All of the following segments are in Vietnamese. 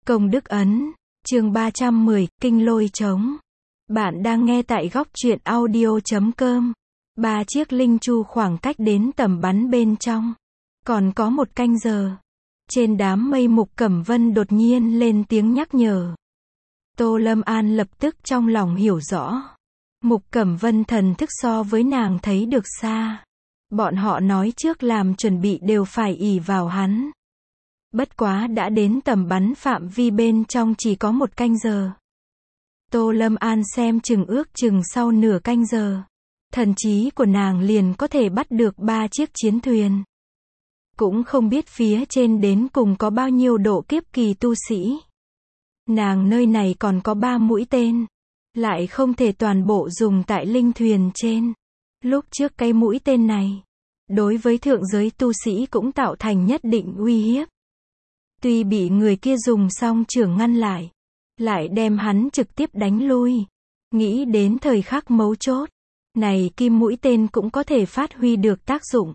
Công đức ấn, chương 310, Kinh Lôi Trống. Bạn đang nghe tại góc truyện audio.com. 3 chiếc linh chu khoảng cách đến tầm bắn bên trong. Còn có 1 canh giờ. Trên đám mây Mục Cẩm Vân đột nhiên lên tiếng nhắc nhở. Tô Lâm An lập tức trong lòng hiểu rõ. Mục Cẩm Vân thần thức so với nàng thấy được xa. Bọn họ nói trước làm chuẩn bị đều phải ỷ vào hắn. Bất quá đã đến tầm bắn phạm vi bên trong chỉ có 1 canh giờ. Tô Lâm An xem ước chừng sau nửa canh giờ. Thần trí của nàng liền có thể bắt được 3 chiếc chiến thuyền. Cũng không biết phía trên đến cùng có bao nhiêu độ kiếp kỳ tu sĩ. Nàng nơi này còn có 3 mũi tên. Lại không thể toàn bộ dùng tại linh thuyền trên. Lúc trước cái mũi tên này, đối với thượng giới tu sĩ cũng tạo thành nhất định uy hiếp. Tuy bị người kia dùng song chưởng ngăn lại đem hắn trực tiếp đánh lui. Nghĩ đến thời khắc mấu chốt, này kim mũi tên cũng có thể phát huy được tác dụng.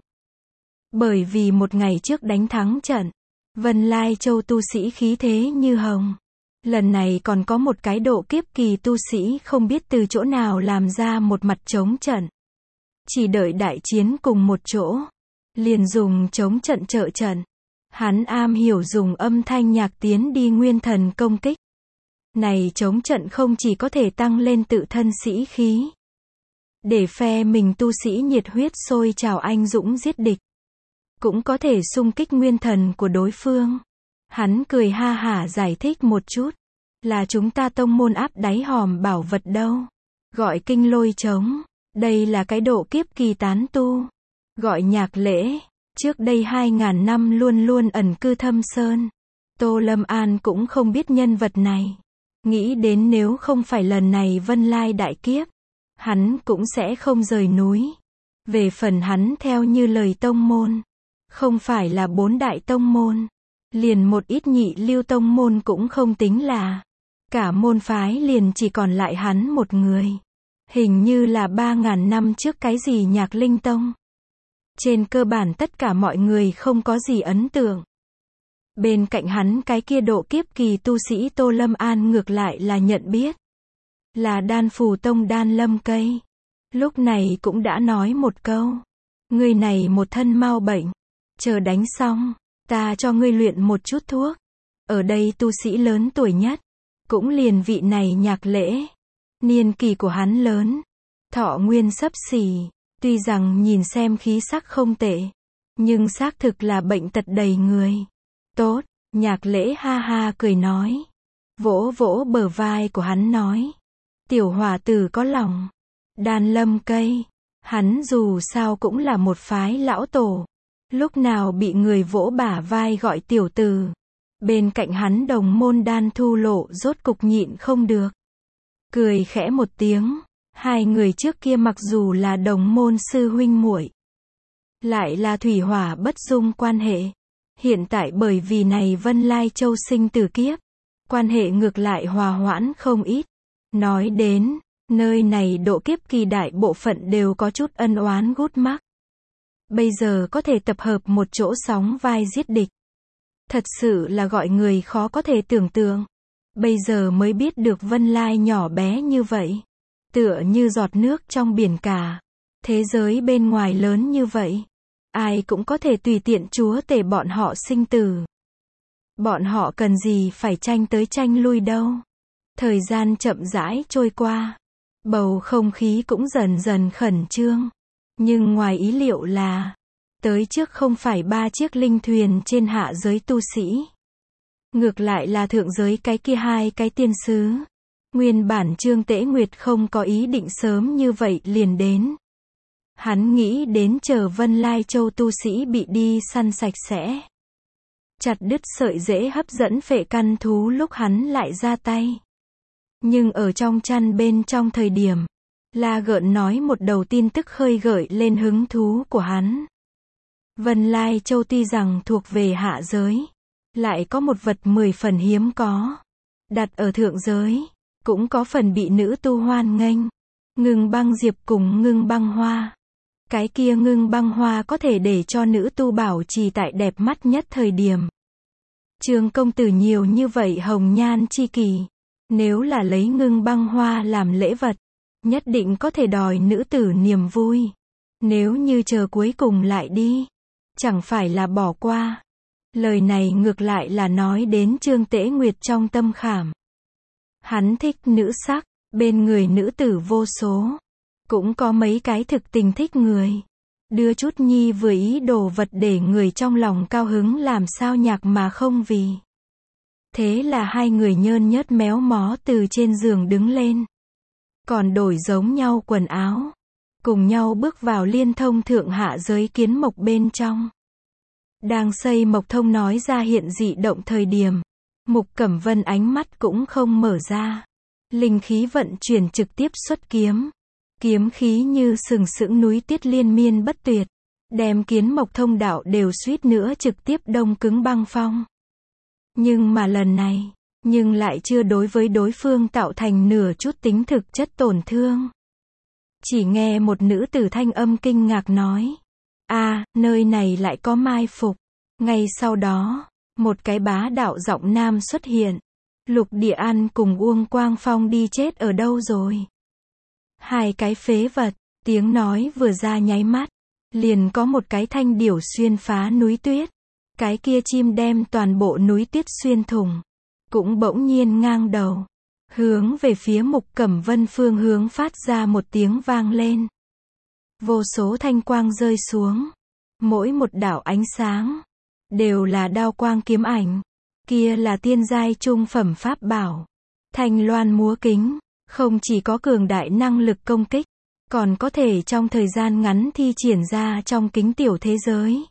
Bởi vì 1 ngày trước đánh thắng trận, Vân Lai Châu tu sĩ khí thế như hồng. Lần này còn có 1 cái độ kiếp kỳ tu sĩ không biết từ chỗ nào làm ra một mặt chống trận. Chỉ đợi đại chiến cùng một chỗ, liền dùng chống trận trợ trận. Hắn am hiểu dùng âm thanh nhạc tiến đi nguyên thần công kích. Này chống trận không chỉ có thể tăng lên tự thân sĩ khí, để phe mình tu sĩ nhiệt huyết sôi trào anh dũng giết địch, cũng có thể xung kích nguyên thần của đối phương. Hắn cười ha hả giải thích một chút, là chúng ta tông môn áp đáy hòm bảo vật đâu. Gọi kinh lôi trống, đây là cái độ kiếp kỳ tán tu. Gọi nhạc lễ. Trước đây 2000 năm luôn luôn ẩn cư thâm sơn. Tô Lâm An cũng không biết nhân vật này. Nghĩ đến nếu không phải lần này Vân Lai đại kiếp, hắn cũng sẽ không rời núi. Về phần hắn theo như lời tông môn, không phải là 4 đại tông môn, liền một ít nhị lưu tông môn cũng không tính là. Cả môn phái liền chỉ còn lại hắn một người. Hình như là 3000 năm trước cái gì Nhạc Linh Tông. Trên cơ bản tất cả mọi người không có gì ấn tượng. Bên cạnh hắn cái kia độ kiếp kỳ tu sĩ Tô Lâm An ngược lại là nhận biết. Là Đan Phù Tông Đan Lâm Cây. Lúc này cũng đã nói một câu. Người này một thân mau bệnh. Chờ đánh xong, ta cho ngươi luyện một chút thuốc. Ở đây tu sĩ lớn tuổi nhất. Cũng liền vị này nhạc lễ. Niên kỳ của hắn lớn. Thọ nguyên xấp xỉ. Tuy rằng nhìn xem khí sắc không tệ, nhưng xác thực là bệnh tật đầy người. Tốt, nhạc lễ ha ha cười nói. Vỗ vỗ bờ vai của hắn nói. Tiểu hòa tử có lòng. Đan Lâm Cây. Hắn dù sao cũng là một phái lão tổ. Lúc nào bị người vỗ bả vai gọi tiểu tử. Bên cạnh hắn đồng môn Đan Thu Lộ rốt cục nhịn không được. Cười khẽ một tiếng. Hai người trước kia mặc dù là đồng môn sư huynh muội, lại là thủy hỏa bất dung quan hệ. Hiện tại bởi vì này Vân Lai Châu sinh tử kiếp, quan hệ ngược lại hòa hoãn không ít. Nói đến, nơi này độ kiếp kỳ đại bộ phận đều có chút ân oán gút mắc. Bây giờ có thể tập hợp một chỗ sóng vai giết địch. Thật sự là gọi người khó có thể tưởng tượng. Bây giờ mới biết được Vân Lai nhỏ bé như vậy. Tựa như giọt nước trong biển cả. Thế giới bên ngoài lớn như vậy. Ai cũng có thể tùy tiện chúa tể bọn họ sinh tử. Bọn họ cần gì phải tranh tới tranh lui đâu. Thời gian chậm rãi trôi qua. Bầu không khí cũng dần dần khẩn trương. Nhưng ngoài ý liệu là, tới trước không phải 3 chiếc linh thuyền trên hạ giới tu sĩ. Ngược lại là thượng giới cái kia 2 cái tiên sứ. Nguyên bản Trương Tễ Nguyệt không có ý định sớm như vậy liền đến. Hắn nghĩ đến chờ Vân Lai Châu tu sĩ bị đi săn sạch sẽ. Chặt đứt sợi rễ hấp dẫn phệ căn thú lúc hắn lại ra tay. Nhưng ở trong chăn bên trong thời điểm, La Gợn nói một đầu tin tức khơi gợi lên hứng thú của hắn. Vân Lai Châu tuy rằng thuộc về hạ giới, lại có một vật 10 phần hiếm có. Đặt ở thượng giới, cũng có phần bị nữ tu hoan nghênh. Ngưng băng diệp cùng ngưng băng hoa. Cái kia ngưng băng hoa có thể để cho nữ tu bảo trì tại đẹp mắt nhất thời điểm. Trương công tử nhiều như vậy hồng nhan chi kỷ. Nếu là lấy Ngưng Băng Hoa làm lễ vật, nhất định có thể đòi nữ tử niềm vui. Nếu như chờ cuối cùng lại đi, chẳng phải là bỏ qua. Lời này ngược lại là nói đến Trương Tế Nguyệt trong tâm khảm. Hắn thích nữ sắc, bên người nữ tử vô số. Cũng có mấy cái thực tình thích người. Đưa chút nhi vừa ý đồ vật để người trong lòng cao hứng làm sao nhạc mà không vì. Thế là hai người nhơn nhớt méo mó từ trên giường đứng lên. Còn đổi giống nhau quần áo. Cùng nhau bước vào liên thông thượng hạ giới kiến mộc bên trong. Đang xây mộc thông nói ra hiện dị động thời điểm. Mục Cẩm Vân ánh mắt cũng không mở ra. Linh khí vận chuyển trực tiếp xuất kiếm. Kiếm khí như sừng sững núi tiết liên miên bất tuyệt. Đem kiến mộc thông đạo đều suýt nữa trực tiếp đông cứng băng phong. Nhưng mà lần này, nhưng lại chưa đối với đối phương tạo thành nửa chút tính thực chất tổn thương. Chỉ nghe một nữ tử thanh âm kinh ngạc nói. Nơi này lại có mai phục. Ngay sau đó, một cái bá đạo giọng nam xuất hiện. Lục Địa An cùng Uông Quang Phong đi chết ở đâu rồi? Hai cái phế vật, tiếng nói vừa ra nháy mắt. Liền có một cái thanh điểu xuyên phá núi tuyết. Cái kia chim đem toàn bộ núi tuyết xuyên thủng. Cũng bỗng nhiên ngang đầu. Hướng về phía Mục Cẩm Vân phương hướng phát ra một tiếng vang lên. Vô số thanh quang rơi xuống. Mỗi một đạo ánh sáng. Đều là đao quang kiếm ảnh. Kia là tiên giai trung phẩm pháp bảo. Thanh loan múa kính. Không chỉ có cường đại năng lực công kích. Còn có thể trong thời gian ngắn thi triển ra trong kính tiểu thế giới.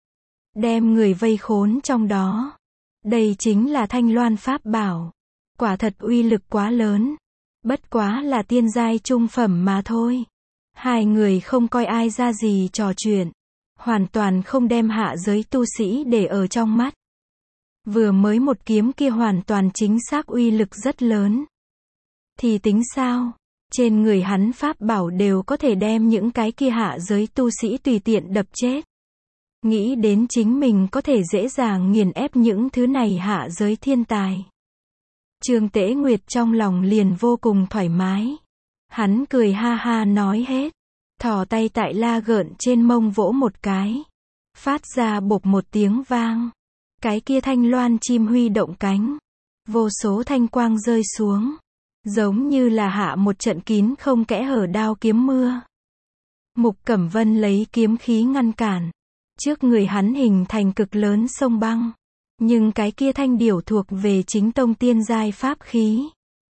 Đem người vây khốn trong đó. Đây chính là thanh loan pháp bảo. Quả thật uy lực quá lớn. Bất quá là tiên giai trung phẩm mà thôi. Hai người không coi ai ra gì trò chuyện. Hoàn toàn không đem hạ giới tu sĩ để ở trong mắt. Vừa mới một kiếm kia hoàn toàn chính xác uy lực rất lớn. Thì tính sao? Trên người hắn pháp bảo đều có thể đem những cái kia hạ giới tu sĩ tùy tiện đập chết. Nghĩ đến chính mình có thể dễ dàng nghiền ép những thứ này hạ giới thiên tài. Trương Tế Nguyệt trong lòng liền vô cùng thoải mái. Hắn cười ha ha nói hết. Thò tay tại la gợn trên mông vỗ một cái. Phát ra bộp một tiếng vang. Cái kia thanh loan chim huy động cánh. Vô số thanh quang rơi xuống. Giống như là hạ một trận kín không kẽ hở đao kiếm mưa. Mục Cẩm Vân lấy kiếm khí ngăn cản. Trước người hắn hình thành cực lớn sông băng. Nhưng cái kia thanh điểu thuộc về chính tông tiên giai pháp khí.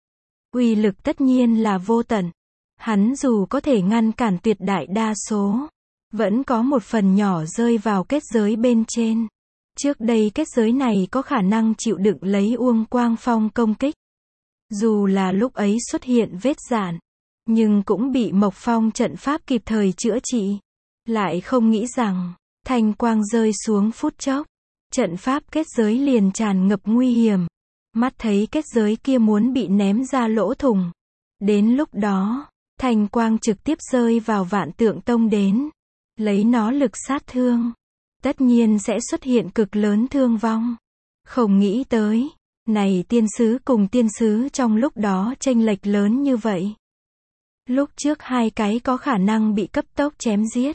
Uy lực tất nhiên là vô tận. Hắn dù có thể ngăn cản tuyệt đại đa số. Vẫn có một phần nhỏ rơi vào kết giới bên trên. Trước đây kết giới này có khả năng chịu đựng lấy Uông Quang Phong công kích. Dù là lúc ấy xuất hiện vết rạn. Nhưng cũng bị Mộc Phong trận pháp kịp thời chữa trị. Lại không nghĩ rằng, thanh quang rơi xuống phút chốc. Trận pháp kết giới liền tràn ngập nguy hiểm. Mắt thấy kết giới kia muốn bị ném ra lỗ thủng. Đến lúc đó, thanh quang trực tiếp rơi vào Vạn Tượng Tông đến. Lấy nó lực sát thương. Tất nhiên sẽ xuất hiện cực lớn thương vong. Không nghĩ tới, này tiên sứ cùng tiên sứ trong lúc đó chênh lệch lớn như vậy. Lúc trước hai cái có khả năng bị cấp tốc chém giết.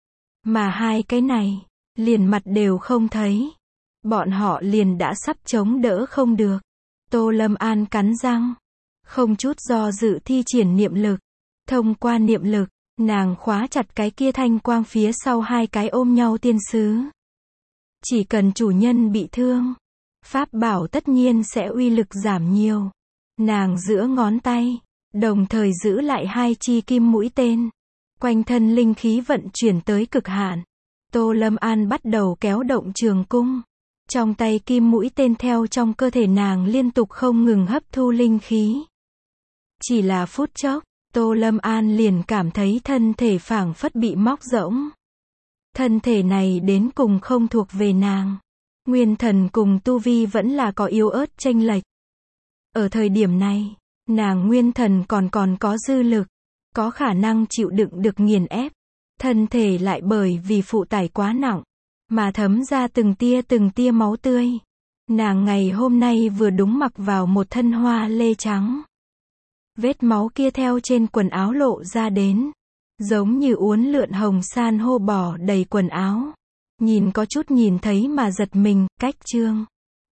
Mà hai cái này, liền mặt đều không thấy. Bọn họ liền đã sắp chống đỡ không được. Tô Lâm An cắn răng. Không chút do dự thi triển niệm lực. Thông qua niệm lực, nàng khóa chặt cái kia thanh quang phía sau hai cái ôm nhau tiên sứ. Chỉ cần chủ nhân bị thương, pháp bảo tất nhiên sẽ uy lực giảm nhiều. Nàng giữa ngón tay, đồng thời giữ lại hai chi kim mũi tên. Quanh thân linh khí vận chuyển tới cực hạn. Tô Lâm An bắt đầu kéo động trường cung. Trong tay kim mũi tên theo trong cơ thể nàng liên tục không ngừng hấp thu linh khí. Chỉ là phút chốc, Tô Lâm An liền cảm thấy thân thể phảng phất bị móc rỗng. Thân thể này đến cùng không thuộc về nàng. Nguyên thần cùng tu vi vẫn là có yếu ớt chênh lệch. Ở thời điểm này, nàng nguyên thần còn có dư lực, có khả năng chịu đựng được nghiền ép. Thân thể lại bởi vì phụ tải quá nặng, mà thấm ra từng tia máu tươi. Nàng ngày hôm nay vừa đúng mặc vào một thân hoa lê trắng. Vết máu kia theo trên quần áo lộ ra đến, giống như uốn lượn hồng san hô bò đầy quần áo. Nhìn có chút nhìn thấy mà giật mình, cách chương.